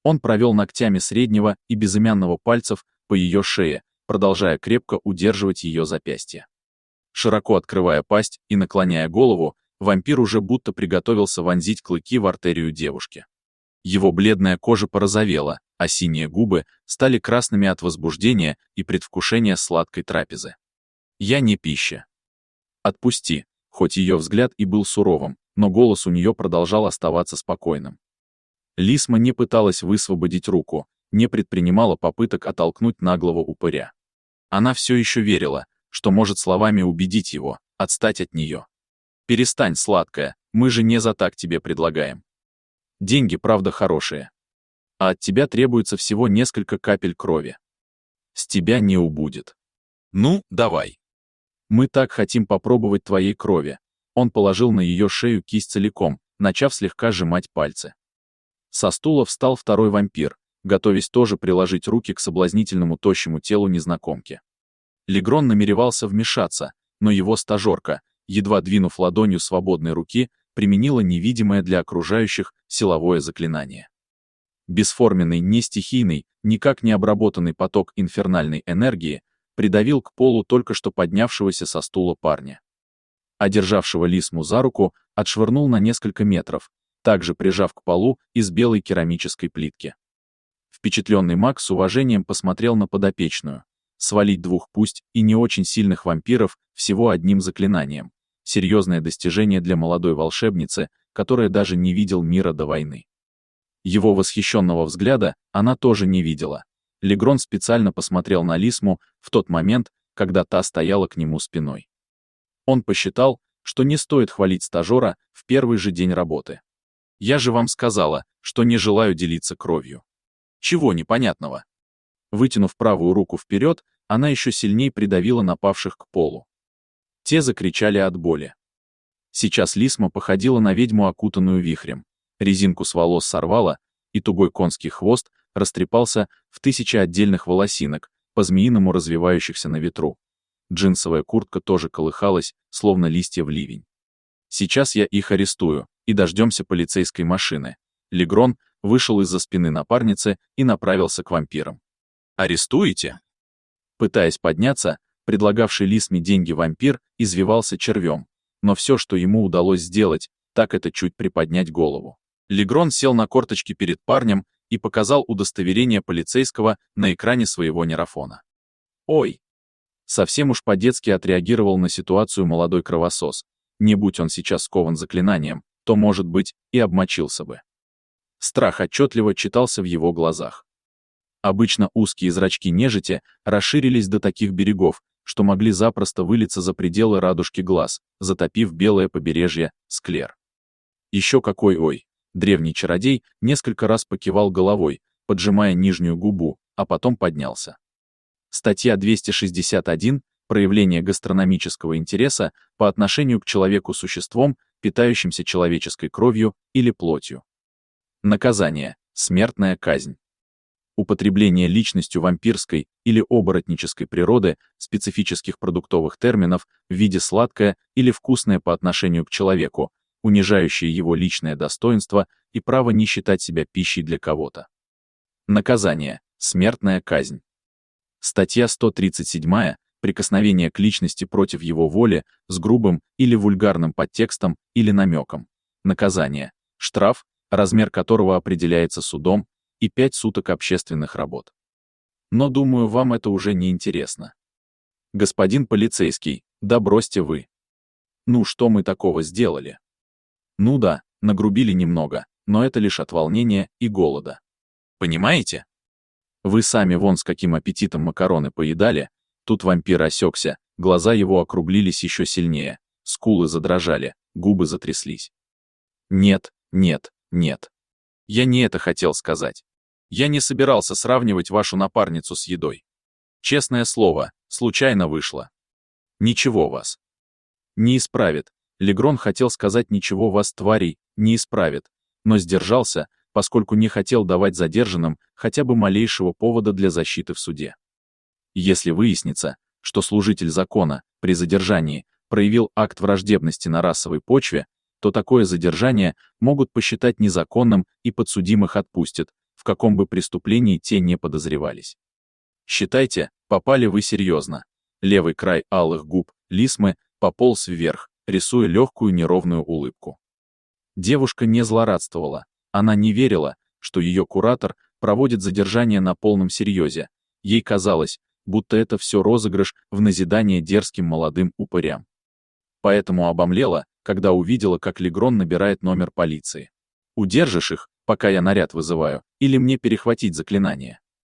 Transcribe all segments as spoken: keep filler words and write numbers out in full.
Он провел ногтями среднего и безымянного пальцев по ее шее, продолжая крепко удерживать ее запястье. Широко открывая пасть и наклоняя голову, вампир уже будто приготовился вонзить клыки в артерию девушки. Его бледная кожа порозовела, а синие губы стали красными от возбуждения и предвкушения сладкой трапезы. «Я не пища. Отпусти», хоть ее взгляд и был суровым, но голос у нее продолжал оставаться спокойным. Лисма не пыталась высвободить руку, не предпринимала попыток оттолкнуть наглого упыря. Она все еще верила, что может словами убедить его, отстать от нее. «Перестань, сладкая, мы же не за так тебе предлагаем. Деньги, правда, хорошие. А от тебя требуется всего несколько капель крови. С тебя не убудет. Ну, давай. Мы так хотим попробовать твоей крови». Он положил на ее шею кисть целиком, начав слегка сжимать пальцы. Со стула встал второй вампир, готовясь тоже приложить руки к соблазнительному тощему телу незнакомки. Легрон намеревался вмешаться, но его стажерка, едва двинув ладонью свободной руки, применила невидимое для окружающих силовое заклинание. Бесформенный, не стихийный, никак не обработанный поток инфернальной энергии придавил к полу только что поднявшегося со стула парня. Одержавшего Лисму за руку отшвырнул на несколько метров, также прижав к полу из белой керамической плитки. Впечатленный маг с уважением посмотрел на подопечную. Свалить двух пусть и не очень сильных вампиров всего одним заклинанием. Серьезное достижение для молодой волшебницы, которая даже не видел мира до войны. Его восхищенного взгляда она тоже не видела. Легрон специально посмотрел на Лисму в тот момент, когда та стояла к нему спиной. Он посчитал, что не стоит хвалить стажера в первый же день работы. «Я же вам сказала, что не желаю делиться кровью». «Чего непонятного?» Вытянув правую руку вперед, она еще сильнее придавила напавших к полу. Те закричали от боли. Сейчас Лисма походила на ведьму, окутанную вихрем. Резинку с волос сорвала, и тугой конский хвост растрепался в тысячи отдельных волосинок, по-змеиному развивающихся на ветру. Джинсовая куртка тоже колыхалась, словно листья в ливень. «Сейчас я их арестую, и дождемся полицейской машины». Легрон вышел из-за спины напарницы и направился к вампирам. «Арестуете?» Пытаясь подняться, предлагавший Лисме деньги вампир извивался червем, но все, что ему удалось сделать, так это чуть приподнять голову. Легрон сел на корточки перед парнем и показал удостоверение полицейского на экране своего нейрофона. «Ой!» Совсем уж по-детски отреагировал на ситуацию молодой кровосос. Не будь он сейчас скован заклинанием, то, может быть, и обмочился бы. Страх отчетливо читался в его глазах. Обычно узкие зрачки нежити расширились до таких берегов, что могли запросто вылиться за пределы радужки глаз, затопив белое побережье Склер. Еще какой ой! Древний чародей несколько раз покивал головой, поджимая нижнюю губу, а потом поднялся. Статья двести шестьдесят один «Проявление гастрономического интереса по отношению к человеку-существом, питающимся человеческой кровью или плотью». Наказание – смертная казнь. Употребление личностью вампирской или оборотнической природы специфических продуктовых терминов в виде сладкое или вкусное по отношению к человеку, унижающее его личное достоинство и право не считать себя пищей для кого-то. Наказание – смертная казнь. Статья сто тридцать семь «Прикосновение к личности против его воли с грубым или вульгарным подтекстом или намеком». Наказание – штраф, размер которого определяется судом, и пять суток общественных работ. Но, думаю, вам это уже не интересно. Господин полицейский, да бросьте вы. Ну, что мы такого сделали? Ну да, нагрубили немного, но это лишь от волнения и голода. Понимаете? Вы сами вон с каким аппетитом макароны поедали. Тут вампир осекся, глаза его округлились еще сильнее, скулы задрожали, губы затряслись. Нет, нет, нет. Я не это хотел сказать. Я не собирался сравнивать вашу напарницу с едой. Честное слово, случайно вышло. Ничего вас не исправит. Легрон хотел сказать «ничего вас, тварей, не исправит», но сдержался, поскольку не хотел давать задержанным хотя бы малейшего повода для защиты в суде. Если выяснится, что служитель закона при задержании проявил акт враждебности на расовой почве, то такое задержание могут посчитать незаконным и подсудимых отпустят, в каком бы преступлении те не подозревались. Считайте, попали вы серьезно. Левый край алых губ Лисмы пополз вверх, рисуя легкую неровную улыбку. Девушка не злорадствовала, она не верила, что ее куратор проводит задержание на полном серьезе. Ей казалось, будто это все розыгрыш в назидание дерзким молодым упырям. Поэтому обомлела, когда увидела, как Легрон набирает номер полиции. «Удержишь их, пока я наряд вызываю, или мне перехватить заклинание?»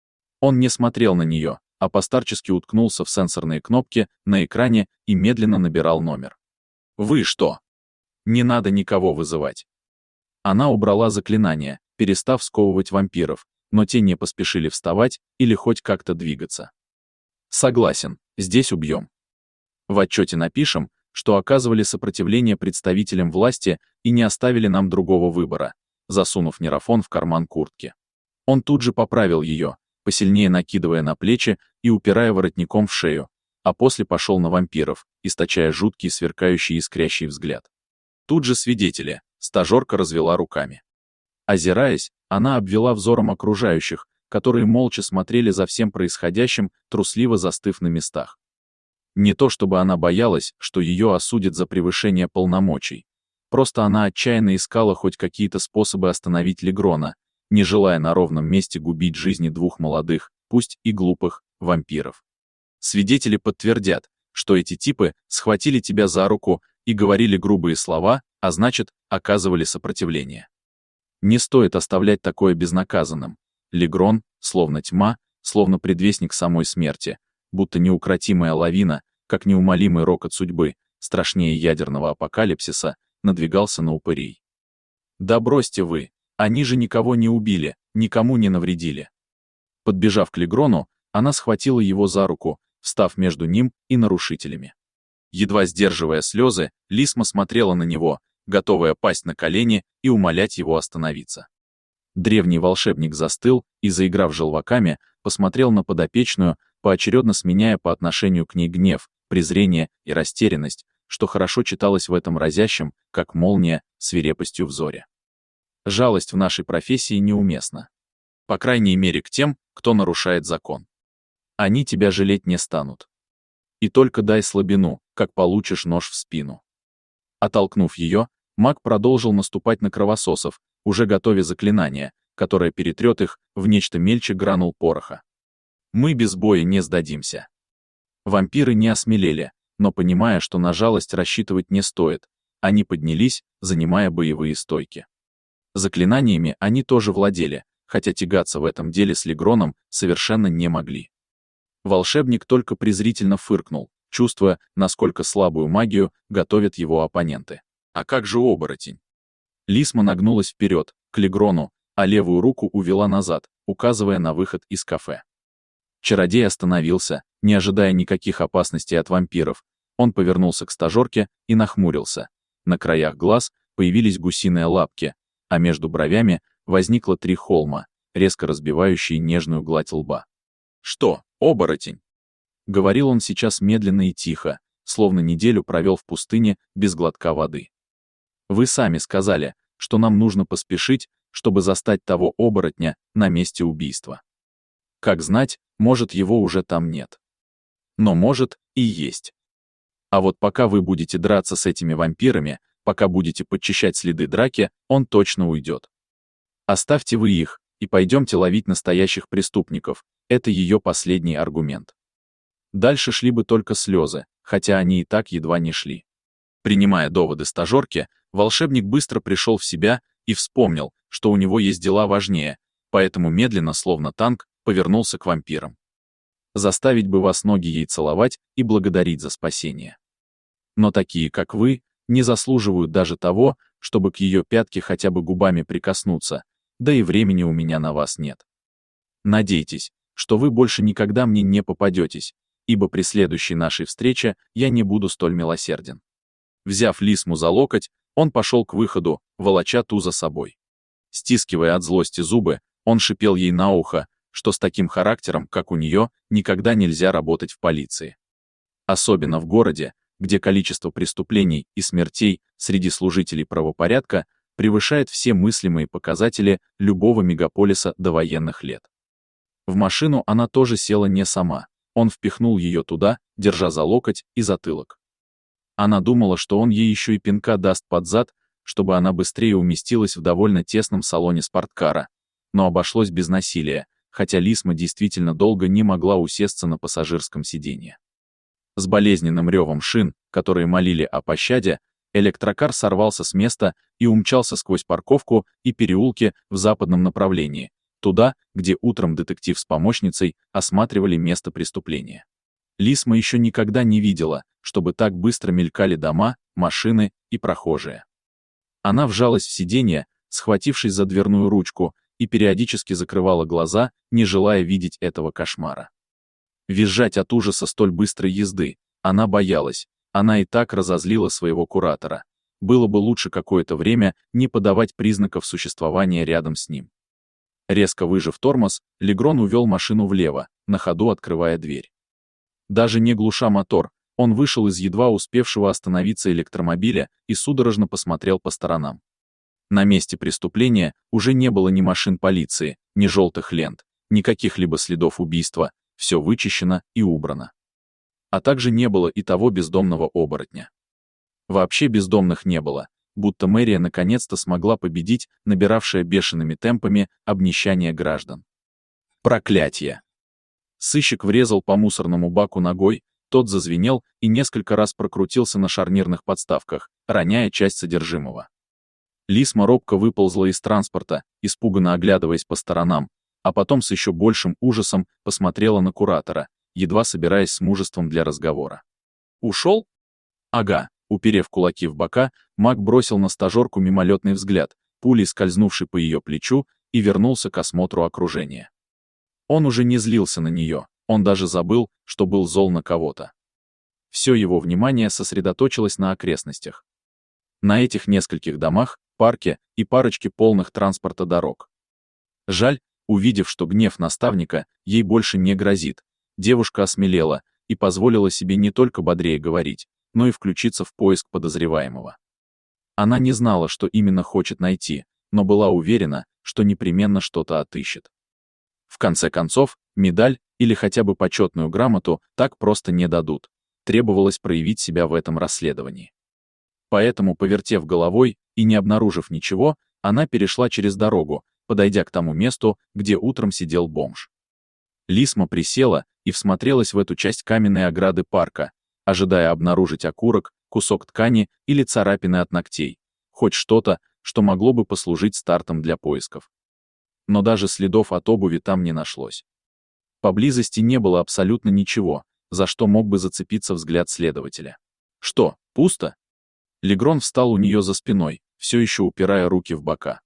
Он не смотрел на нее, а постарчески уткнулся в сенсорные кнопки на экране и медленно набирал номер. «Вы что? Не надо никого вызывать». Она убрала заклинание, перестав сковывать вампиров, но те не поспешили вставать или хоть как-то двигаться. «Согласен, здесь убьем. В отчете напишем, что оказывали сопротивление представителям власти и не оставили нам другого выбора», засунув нейрофон в карман куртки. Он тут же поправил ее, посильнее накидывая на плечи и упирая воротником в шею, а после пошел на вампиров, источая жуткий сверкающий искрящий взгляд. Тут же свидетели, стажерка развела руками. Озираясь, она обвела взором окружающих, которые молча смотрели за всем происходящим, трусливо застыв на местах. Не то чтобы она боялась, что ее осудят за превышение полномочий. Просто она отчаянно искала хоть какие-то способы остановить Легрона, не желая на ровном месте губить жизни двух молодых, пусть и глупых, вампиров. Свидетели подтвердят, что эти типы схватили тебя за руку и говорили грубые слова, а значит, оказывали сопротивление. Не стоит оставлять такое безнаказанным. Легрон, словно тьма, словно предвестник самой смерти, будто неукротимая лавина, как неумолимый рокот судьбы, страшнее ядерного апокалипсиса, надвигался на упырей. Да бросьте вы, они же никого не убили, никому не навредили. Подбежав к Легрону, она схватила его за руку, встав между ним и нарушителями. Едва сдерживая слезы, Лисма смотрела на него, готовая пасть на колени и умолять его остановиться. Древний волшебник застыл и, заиграв желваками, посмотрел на подопечную, поочередно сменяя по отношению к ней гнев, презрение и растерянность, что хорошо читалось в этом разящем, как молния, свирепостью взоре. Жалость в нашей профессии неуместна. По крайней мере к тем, кто нарушает закон. Они тебя жалеть не станут. И только дай слабину, как получишь нож в спину. Оттолкнув ее, маг продолжил наступать на кровососов, уже готовя заклинание, которое перетрет их в нечто мельче гранул пороха. Мы без боя не сдадимся. Вампиры не осмелели, но понимая, что на жалость рассчитывать не стоит, они поднялись, занимая боевые стойки. Заклинаниями они тоже владели, хотя тягаться в этом деле с Легроном совершенно не могли. Волшебник только презрительно фыркнул, чувствуя, насколько слабую магию готовят его оппоненты. А как же оборотень? Лисма нагнулась вперед, к Легрону, а левую руку увела назад, указывая на выход из кафе. Чародей остановился, не ожидая никаких опасностей от вампиров. Он повернулся к стажерке и нахмурился. На краях глаз появились гусиные лапки, а между бровями возникло три холма, резко разбивающие нежную гладь лба. «Что, оборотень?» — говорил он сейчас медленно и тихо, словно неделю провел в пустыне без глотка воды. «Вы сами сказали, что нам нужно поспешить, чтобы застать того оборотня на месте убийства. Как знать, может, его уже там нет. Но может и есть. А вот пока вы будете драться с этими вампирами, пока будете подчищать следы драки, он точно уйдет. Оставьте вы их, и пойдемте ловить настоящих преступников», — это ее последний аргумент. Дальше шли бы только слезы, хотя они и так едва не шли. Принимая доводы стажерки, волшебник быстро пришел в себя и вспомнил, что у него есть дела важнее, поэтому медленно, словно танк, повернулся к вампирам. Заставить бы вас ноги ей целовать и благодарить за спасение. Но такие, как вы, не заслуживают даже того, чтобы к ее пятке хотя бы губами прикоснуться, да и времени у меня на вас нет. Надейтесь, что вы больше никогда мне не попадетесь, ибо при следующей нашей встрече я не буду столь милосерден. Взяв Лисму за локоть, он пошел к выходу, волоча ту за собой. Стискивая от злости зубы, он шипел ей на ухо, что с таким характером, как у нее, никогда нельзя работать в полиции. Особенно в городе, где количество преступлений и смертей среди служителей правопорядка превышает все мыслимые показатели любого мегаполиса довоенных лет. В машину она тоже села не сама, он впихнул ее туда, держа за локоть и затылок. Она думала, что он ей еще и пинка даст под зад, чтобы она быстрее уместилась в довольно тесном салоне спорткара, но обошлось без насилия, хотя Лисма действительно долго не могла усесться на пассажирском сиденье. С болезненным ревом шин, которые молили о пощаде, электрокар сорвался с места и умчался сквозь парковку и переулки в западном направлении, туда, где утром детектив с помощницей осматривали место преступления. Лисма еще никогда не видела, чтобы так быстро мелькали дома, машины и прохожие. Она вжалась в сиденье, схватившись за дверную ручку, и периодически закрывала глаза, не желая видеть этого кошмара. Визжать от ужаса столь быстрой езды она боялась, она и так разозлила своего куратора. Было бы лучше какое-то время не подавать признаков существования рядом с ним. Резко выжав тормоз, Легрон увел машину влево, на ходу открывая дверь. Даже не глуша мотор, он вышел из едва успевшего остановиться электромобиля и судорожно посмотрел по сторонам. На месте преступления уже не было ни машин полиции, ни желтых лент, ни каких-либо следов убийства, все вычищено и убрано. А также не было и того бездомного оборотня. Вообще бездомных не было, будто мэрия наконец-то смогла победить набиравшее бешеными темпами обнищание граждан. Проклятье! Сыщик врезал по мусорному баку ногой, тот зазвенел и несколько раз прокрутился на шарнирных подставках, роняя часть содержимого. Лисма робко выползла из транспорта, испуганно оглядываясь по сторонам, а потом с еще большим ужасом посмотрела на куратора, едва собираясь с мужеством для разговора. «Ушел?» «Ага», уперев кулаки в бока, маг бросил на стажерку мимолетный взгляд, пулей скользнувший по ее плечу, и вернулся к осмотру окружения. Он уже не злился на нее, он даже забыл, что был зол на кого-то. Все его внимание сосредоточилось на окрестностях. На этих нескольких домах, парке и парочке полных транспорта дорог. Жаль, увидев, что гнев наставника ей больше не грозит, девушка осмелела и позволила себе не только бодрее говорить, но и включиться в поиск подозреваемого. Она не знала, что именно хочет найти, но была уверена, что непременно что-то отыщет. В конце концов, медаль или хотя бы почетную грамоту так просто не дадут. Требовалось проявить себя в этом расследовании. Поэтому, повертев головой и не обнаружив ничего, она перешла через дорогу, подойдя к тому месту, где утром сидел бомж. Лисма присела и всмотрелась в эту часть каменной ограды парка, ожидая обнаружить окурок, кусок ткани или царапины от ногтей, хоть что-то, что могло бы послужить стартом для поисков. Но даже следов от обуви там не нашлось. Поблизости не было абсолютно ничего, за что мог бы зацепиться взгляд следователя. Что, пусто? Легрон встал у нее за спиной, все еще упирая руки в бока.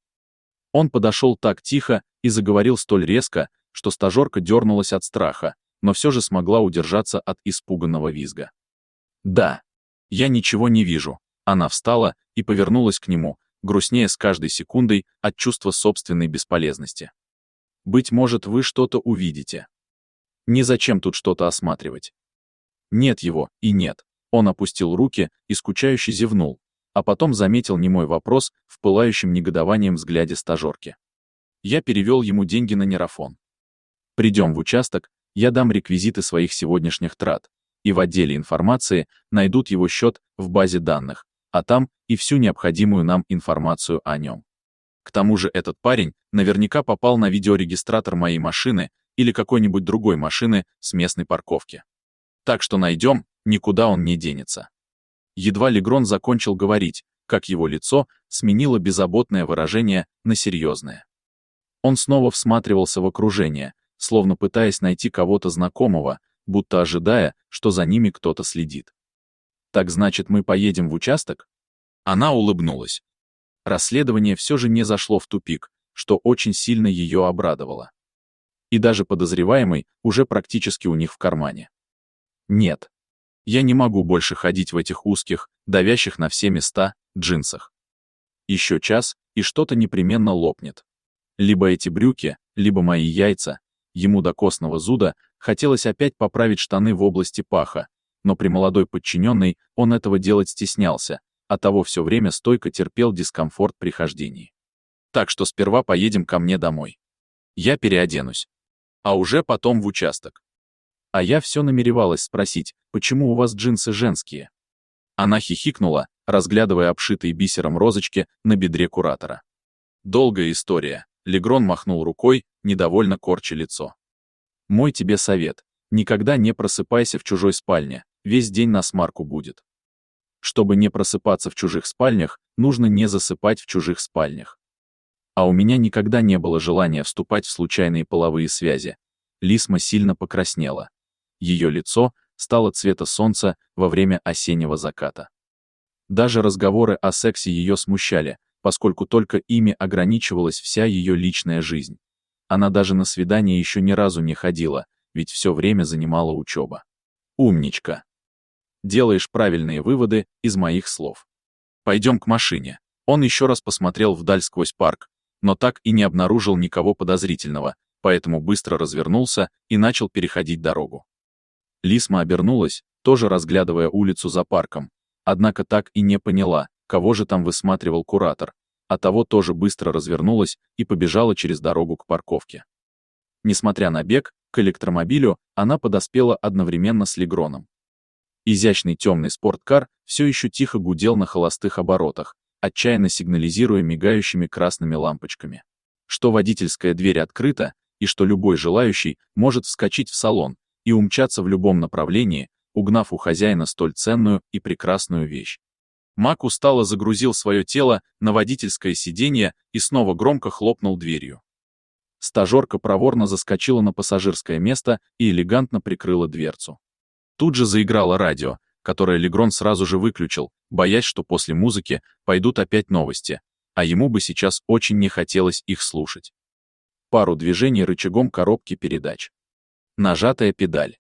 Он подошел так тихо и заговорил столь резко, что стажерка дернулась от страха, но все же смогла удержаться от испуганного визга. «Да, я ничего не вижу». Она встала и повернулась к нему, грустнее с каждой секундой от чувства собственной бесполезности. «Быть может, вы что-то увидите. Незачем тут что-то осматривать». Нет его и нет. Он опустил руки и скучающе зевнул, а потом заметил немой вопрос в пылающем негодованием взгляде стажерки. Я перевел ему деньги на нейрофон. Придем в участок, я дам реквизиты своих сегодняшних трат, и в отделе информации найдут его счет в базе данных, а там и всю необходимую нам информацию о нем. К тому же этот парень наверняка попал на видеорегистратор моей машины или какой-нибудь другой машины с местной парковки. Так что найдем, никуда он не денется. Едва Легрон закончил говорить, как его лицо сменило беззаботное выражение на серьезное. Он снова всматривался в окружение, словно пытаясь найти кого-то знакомого, будто ожидая, что за ними кто-то следит. «Так значит, мы поедем в участок?» Она улыбнулась. Расследование все же не зашло в тупик, что очень сильно ее обрадовало. И даже подозреваемый уже практически у них в кармане. Нет. Я не могу больше ходить в этих узких, давящих на все места, джинсах. Еще час, и что-то непременно лопнет. Либо эти брюки, либо мои яйца. Ему до костного зуда хотелось опять поправить штаны в области паха, но при молодой подчиненной он этого делать стеснялся, оттого все время стойко терпел дискомфорт при хождении. Так что сперва поедем ко мне домой. Я переоденусь. А уже потом в участок. А я все намеревалась спросить, почему у вас джинсы женские? Она хихикнула, разглядывая обшитые бисером розочки на бедре куратора. Долгая история. Легрон махнул рукой, недовольно корча лицо. Мой тебе совет. Никогда не просыпайся в чужой спальне, весь день насмарку будет. Чтобы не просыпаться в чужих спальнях, нужно не засыпать в чужих спальнях. А у меня никогда не было желания вступать в случайные половые связи. Лисма сильно покраснела. Ее лицо стало цвета солнца во время осеннего заката. Даже разговоры о сексе ее смущали, поскольку только ими ограничивалась вся ее личная жизнь. Она даже на свидание еще ни разу не ходила, ведь все время занимала учеба. Умничка. Делаешь правильные выводы из моих слов. Пойдем к машине. Он еще раз посмотрел вдаль сквозь парк, но так и не обнаружил никого подозрительного, поэтому быстро развернулся и начал переходить дорогу. Лисма обернулась, тоже разглядывая улицу за парком, однако так и не поняла, кого же там высматривал куратор, а того тоже быстро развернулась и побежала через дорогу к парковке. Несмотря на бег, к электромобилю она подоспела одновременно с Легроном. Изящный темный спорткар все еще тихо гудел на холостых оборотах, отчаянно сигнализируя мигающими красными лампочками, что водительская дверь открыта и что любой желающий может вскочить в салон и умчаться в любом направлении, угнав у хозяина столь ценную и прекрасную вещь. Мак устало загрузил свое тело на водительское сиденье и снова громко хлопнул дверью. Стажерка проворно заскочила на пассажирское место и элегантно прикрыла дверцу. Тут же заиграло радио, которое Легрон сразу же выключил, боясь, что после музыки пойдут опять новости, а ему бы сейчас очень не хотелось их слушать. Пару движений рычагом коробки передач. Нажатая педаль.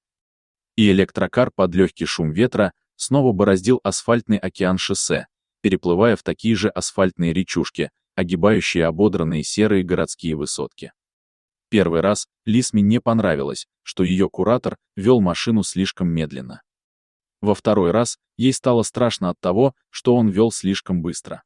И электрокар под легкий шум ветра снова бороздил асфальтный океан шоссе, переплывая в такие же асфальтные речушки, огибающие ободранные серые городские высотки. Первый раз Лисме не понравилось, что ее куратор вел машину слишком медленно. Во второй раз ей стало страшно от того, что он вел слишком быстро.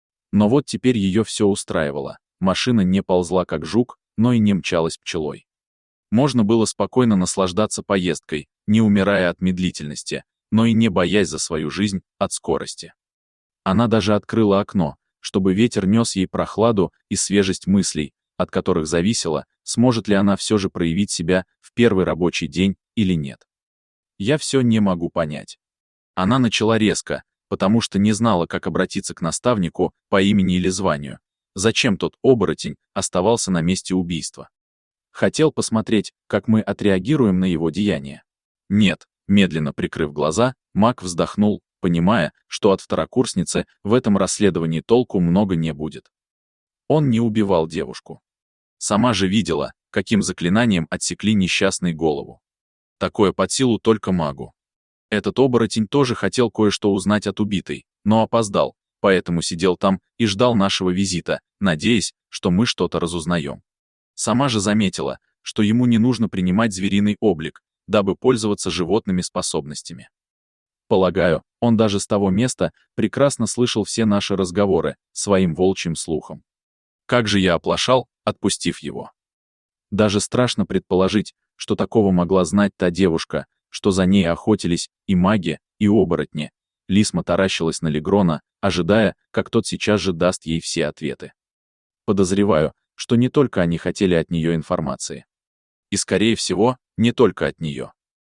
Но вот теперь ее все устраивало, машина не ползла как жук, но и не мчалась пчелой. Можно было спокойно наслаждаться поездкой, не умирая от медлительности, но и не боясь за свою жизнь от скорости. Она даже открыла окно, чтобы ветер нес ей прохладу и свежесть мыслей, от которых зависело, сможет ли она все же проявить себя в первый рабочий день или нет. Я все не могу понять. Она начала резко, потому что не знала, как обратиться к наставнику по имени или званию. Зачем тот оборотень оставался на месте убийства? Хотел посмотреть, как мы отреагируем на его деяние. Нет, медленно прикрыв глаза, Мак вздохнул, понимая, что от второкурсницы в этом расследовании толку много не будет. Он не убивал девушку. Сама же видела, каким заклинанием отсекли несчастной голову. Такое под силу только магу. Этот оборотень тоже хотел кое-что узнать от убитой, но опоздал, поэтому сидел там и ждал нашего визита, надеясь, что мы что-то разузнаем. Сама же заметила, что ему не нужно принимать звериный облик, дабы пользоваться животными способностями. Полагаю, он даже с того места прекрасно слышал все наши разговоры своим волчьим слухом. Как же я оплошал, отпустив его. Даже страшно предположить, что такого могла знать та девушка, что за ней охотились и маги, и оборотни. Лисма таращилась на Легрона, ожидая, как тот сейчас же даст ей все ответы. Подозреваю, что не только они хотели от нее информации. И, скорее всего, не только от нее.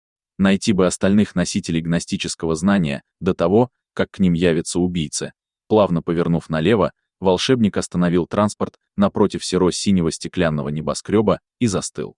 Найти бы остальных носителей гностического знания до того, как к ним явятся убийцы. Плавно повернув налево, волшебник остановил транспорт напротив серо-синего стеклянного небоскреба и застыл.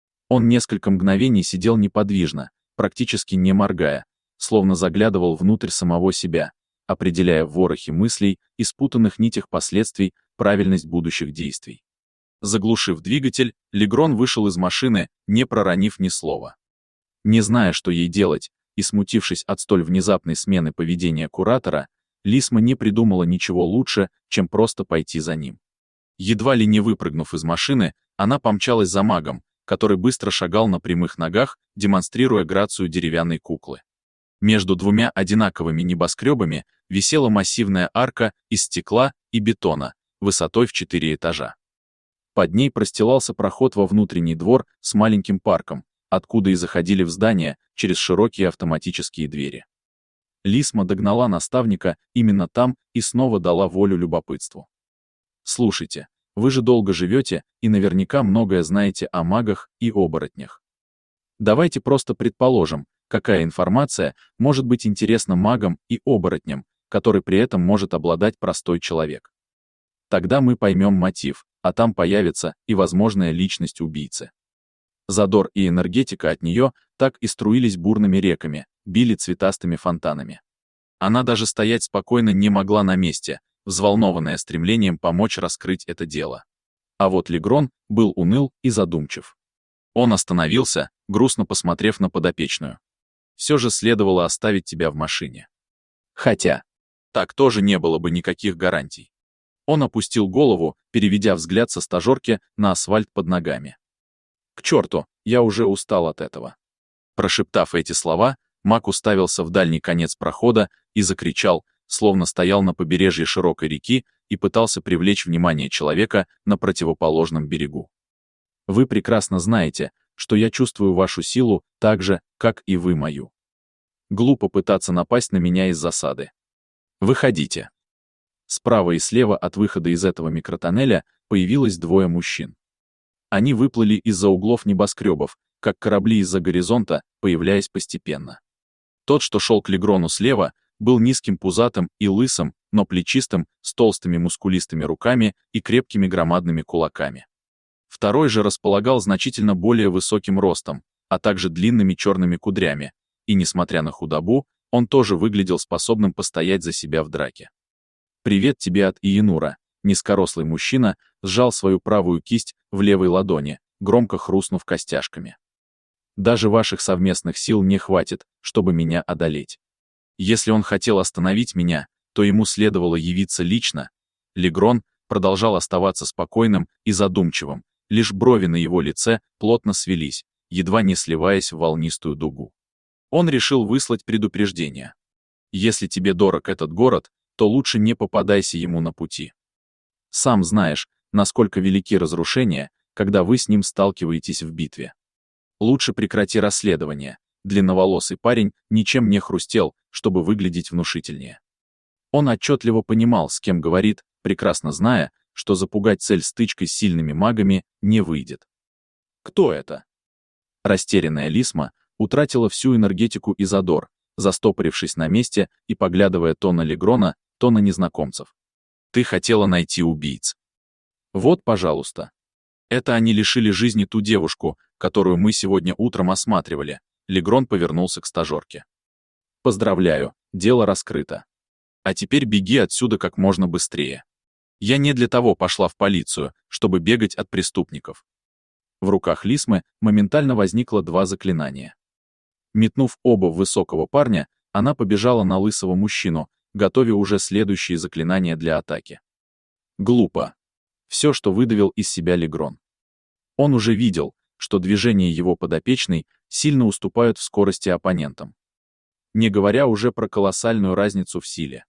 Он несколько мгновений сидел неподвижно, практически не моргая, словно заглядывал внутрь самого себя, определяя в ворохе мыслей и спутанных нитях последствий правильность будущих действий. Заглушив двигатель, Легрон вышел из машины, не проронив ни слова. Не зная, что ей делать, и смутившись от столь внезапной смены поведения куратора, Лисма не придумала ничего лучше, чем просто пойти за ним. Едва ли не выпрыгнув из машины, она помчалась за магом, который быстро шагал на прямых ногах, демонстрируя грацию деревянной куклы. Между двумя одинаковыми небоскребами висела массивная арка из стекла и бетона, высотой в четыре этажа. Под ней простилался проход во внутренний двор с маленьким парком, откуда и заходили в здание через широкие автоматические двери. Лисма догнала наставника именно там и снова дала волю любопытству. «Слушайте, вы же долго живете и наверняка многое знаете о магах и оборотнях. Давайте просто предположим, какая информация может быть интересна магам и оборотням, который при этом может обладать простой человек. Тогда мы поймем мотив, а там появится и возможная личность убийцы». Задор и энергетика от нее так и струились бурными реками, били цветастыми фонтанами. Она даже стоять спокойно не могла на месте, взволнованная стремлением помочь раскрыть это дело. А вот Легрон был уныл и задумчив. Он остановился, грустно посмотрев на подопечную. «Все же следовало оставить тебя в машине. Хотя, так тоже не было бы никаких гарантий». Он опустил голову, переведя взгляд со стажерки на асфальт под ногами. «К черту, я уже устал от этого». Прошептав эти слова, маг уставился в дальний конец прохода и закричал, словно стоял на побережье широкой реки и пытался привлечь внимание человека на противоположном берегу. «Вы прекрасно знаете, что я чувствую вашу силу так же, как и вы мою. Глупо пытаться напасть на меня из засады. Выходите». Справа и слева от выхода из этого микротоннеля появилось двое мужчин. Они выплыли из-за углов небоскребов, как корабли из-за горизонта, появляясь постепенно. Тот, что шел к Легрону слева, был низким пузатым и лысым, но плечистым, с толстыми мускулистыми руками и крепкими громадными кулаками. Второй же располагал значительно более высоким ростом, а также длинными черными кудрями, и, несмотря на худобу, он тоже выглядел способным постоять за себя в драке. «Привет тебе от Иенура», — низкорослый мужчина сжал свою правую кисть в левой ладони, громко хрустнув костяшками. «Даже ваших совместных сил не хватит, чтобы меня одолеть. Если он хотел остановить меня, то ему следовало явиться лично». Легрон продолжал оставаться спокойным и задумчивым, лишь брови на его лице плотно свелись, едва не сливаясь в волнистую дугу. Он решил выслать предупреждение. «Если тебе дорог этот город, то лучше не попадайся ему на пути. Сам знаешь, насколько велики разрушения, когда вы с ним сталкиваетесь в битве. Лучше прекрати расследование». Длинноволосый парень ничем не хрустел, чтобы выглядеть внушительнее. Он отчетливо понимал, с кем говорит, прекрасно зная, что запугать цель стычкой с сильными магами не выйдет. «Кто это?» Растерянная Лисма утратила всю энергетику и задор, застопорившись на месте и поглядывая то на Легрона, то на незнакомцев. «Ты хотела найти убийц. Вот, пожалуйста. Это они лишили жизни ту девушку, которую мы сегодня утром осматривали». Легрон повернулся к стажерке. «Поздравляю, дело раскрыто. А теперь беги отсюда как можно быстрее. Я не для того пошла в полицию, чтобы бегать от преступников». В руках Лисмы моментально возникло два заклинания. Метнув оба в высокого парня, она побежала на лысого мужчину, готовя уже следующие заклинания для атаки. Глупо. Все, что выдавил из себя Легрон. Он уже видел, что движения его подопечной сильно уступают в скорости оппонентам. Не говоря уже про колоссальную разницу в силе.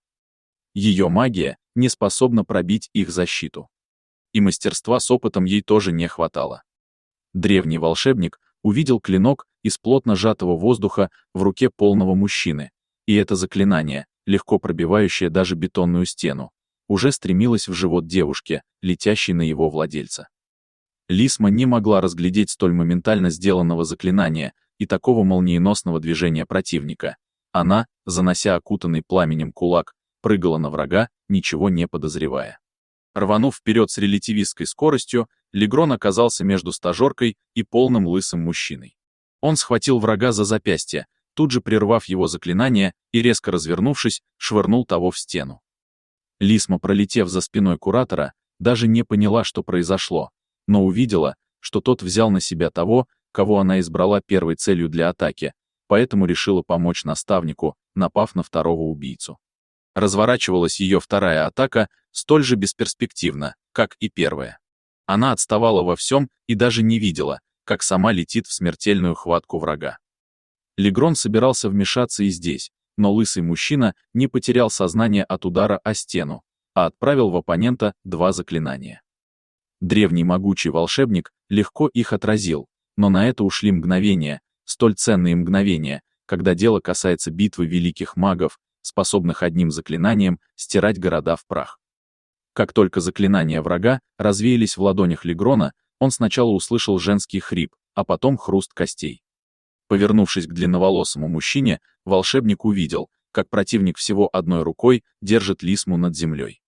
Ее магия не способна пробить их защиту. И мастерства с опытом ей тоже не хватало. Древний волшебник увидел клинок из плотно сжатого воздуха в руке полного мужчины, и это заклинание, легко пробивающее даже бетонную стену, уже стремилось в живот девушки, летящей на его владельца. Лисма не могла разглядеть столь моментально сделанного заклинания и такого молниеносного движения противника. Она, занося окутанный пламенем кулак, прыгала на врага, ничего не подозревая. Рванув вперед с релятивистской скоростью, Легрон оказался между стажеркой и полным лысым мужчиной. Он схватил врага за запястье, тут же прервав его заклинание и, резко развернувшись, швырнул того в стену. Лисма, пролетев за спиной куратора, даже не поняла, что произошло, но увидела, что тот взял на себя того, кого она избрала первой целью для атаки, поэтому решила помочь наставнику, напав на второго убийцу. Разворачивалась ее вторая атака столь же бесперспективно, как и первая. Она отставала во всем и даже не видела, как сама летит в смертельную хватку врага. Легрон собирался вмешаться и здесь, но лысый мужчина не потерял сознание от удара о стену, а отправил в оппонента два заклинания. Древний могучий волшебник легко их отразил, но на это ушли мгновения, столь ценные мгновения, когда дело касается битвы великих магов, способных одним заклинанием стирать города в прах. Как только заклинания врага развеялись в ладонях Легрона, он сначала услышал женский хрип, а потом хруст костей. Повернувшись к длинноволосому мужчине, волшебник увидел, как противник всего одной рукой держит Лисму над землей.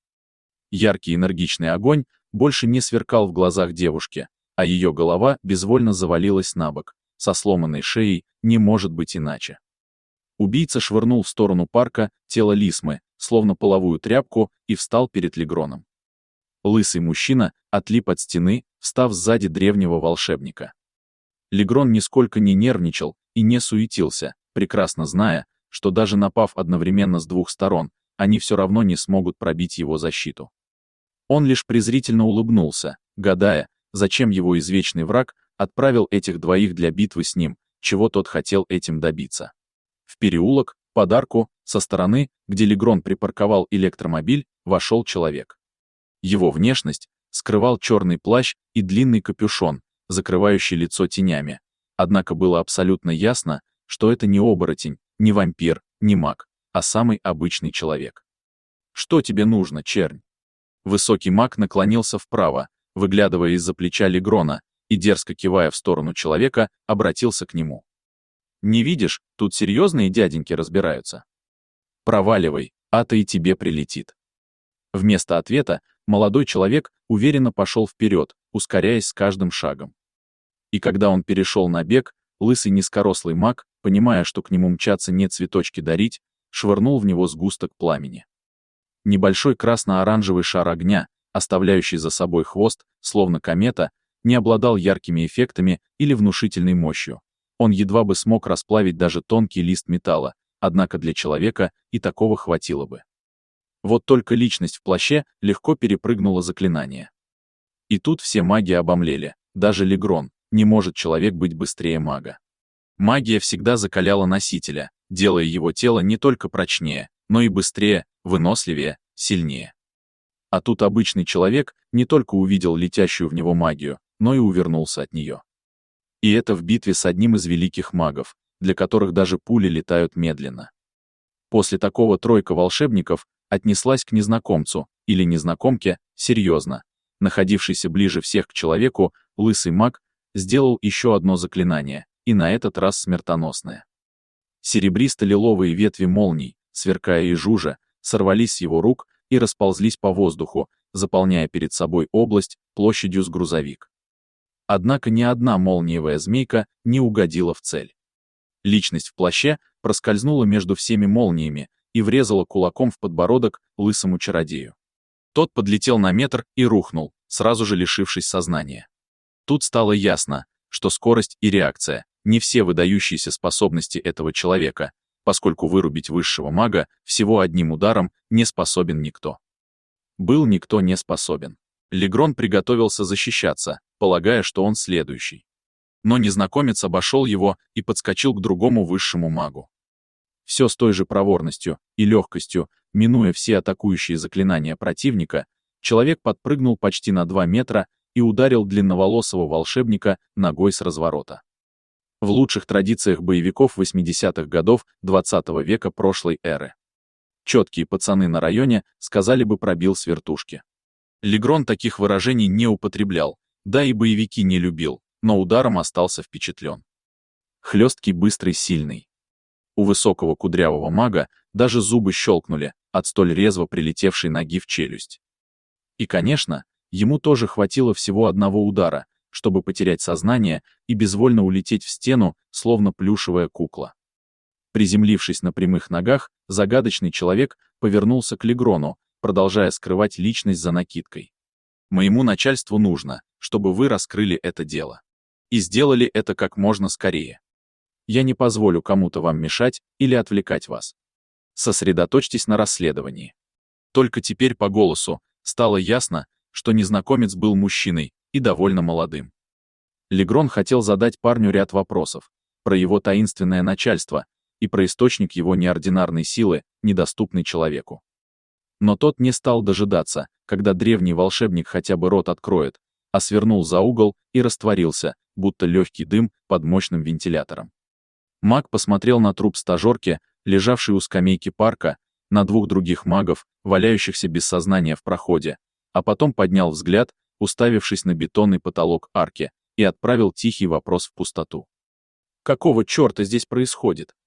Яркий энергичный огонь больше не сверкал в глазах девушки, а ее голова безвольно завалилась на бок, со сломанной шеей не может быть иначе. Убийца швырнул в сторону парка тело Лисмы, словно половую тряпку, и встал перед Легроном. Лысый мужчина отлип от стены, встав сзади древнего волшебника. Легрон нисколько не нервничал и не суетился, прекрасно зная, что даже напав одновременно с двух сторон, они все равно не смогут пробить его защиту. Он лишь презрительно улыбнулся, гадая, зачем его извечный враг отправил этих двоих для битвы с ним, чего тот хотел этим добиться. В переулок, под арку, со стороны, где Легрон припарковал электромобиль, вошел человек. Его внешность скрывал черный плащ и длинный капюшон, закрывающий лицо тенями, однако было абсолютно ясно, что это не оборотень, не вампир, не маг, а самый обычный человек. «Что тебе нужно, чернь?» Высокий маг наклонился вправо, выглядывая из-за плеча Легрона, и, дерзко кивая в сторону человека, обратился к нему. «Не видишь, тут серьезные дяденьки разбираются. Проваливай, а то и тебе прилетит». Вместо ответа молодой человек уверенно пошел вперед, ускоряясь с каждым шагом. И когда он перешел на бег, лысый низкорослый маг, понимая, что к нему мчаться не цветочки дарить, швырнул в него сгусток пламени. Небольшой красно-оранжевый шар огня, оставляющий за собой хвост, словно комета, не обладал яркими эффектами или внушительной мощью. Он едва бы смог расплавить даже тонкий лист металла, однако для человека и такого хватило бы. Вот только личность в плаще легко перепрыгнула заклинание. И тут все маги обомлели, даже Легрон, не может человек быть быстрее мага. Магия всегда закаляла носителя, делая его тело не только прочнее, но и быстрее, выносливее, сильнее. А тут обычный человек не только увидел летящую в него магию, но и увернулся от нее. И это в битве с одним из великих магов, для которых даже пули летают медленно. После такого тройка волшебников отнеслась к незнакомцу, или незнакомке, серьезно. Находившийся ближе всех к человеку, лысый маг сделал еще одно заклинание, и на этот раз смертоносное. Серебристо-лиловые ветви молний, сверкая и жужжа, сорвались с его рук и расползлись по воздуху, заполняя перед собой область площадью с грузовик. Однако ни одна молниевая змейка не угодила в цель. Личность в плаще проскользнула между всеми молниями и врезала кулаком в подбородок лысому чародею. Тот подлетел на метр и рухнул, сразу же лишившись сознания. Тут стало ясно, что скорость и реакция — не все выдающиеся способности этого человека, поскольку вырубить высшего мага всего одним ударом не способен никто. Был никто не способен. Легрон приготовился защищаться, полагая, что он следующий. Но незнакомец обошел его и подскочил к другому высшему магу. Все с той же проворностью и легкостью, минуя все атакующие заклинания противника, человек подпрыгнул почти на два метра и ударил длинноволосого волшебника ногой с разворота. В лучших традициях боевиков восьмидесятых годов двадцатого века прошлой эры. Четкие пацаны на районе сказали бы пробил с вертушки. Легрон таких выражений не употреблял, да и боевики не любил, но ударом остался впечатлен. Хлесткий, быстрый, сильный. У высокого кудрявого мага даже зубы щелкнули от столь резво прилетевшей ноги в челюсть. И, конечно, ему тоже хватило всего одного удара, чтобы потерять сознание и безвольно улететь в стену, словно плюшевая кукла. Приземлившись на прямых ногах, загадочный человек повернулся к Легрону, продолжая скрывать личность за накидкой. «Моему начальству нужно, чтобы вы раскрыли это дело. И сделали это как можно скорее. Я не позволю кому-то вам мешать или отвлекать вас. Сосредоточьтесь на расследовании». Только теперь по голосу стало ясно, что незнакомец был мужчиной и довольно молодым. Легрон хотел задать парню ряд вопросов, про его таинственное начальство и про источник его неординарной силы, недоступный человеку. Но тот не стал дожидаться, когда древний волшебник хотя бы рот откроет, а свернул за угол и растворился, будто легкий дым под мощным вентилятором. Маг посмотрел на труп стажерки, лежавший у скамейки парка, на двух других магов, валяющихся без сознания в проходе, а потом поднял взгляд, уставившись на бетонный потолок арки, и отправил тихий вопрос в пустоту. «Какого черта здесь происходит?»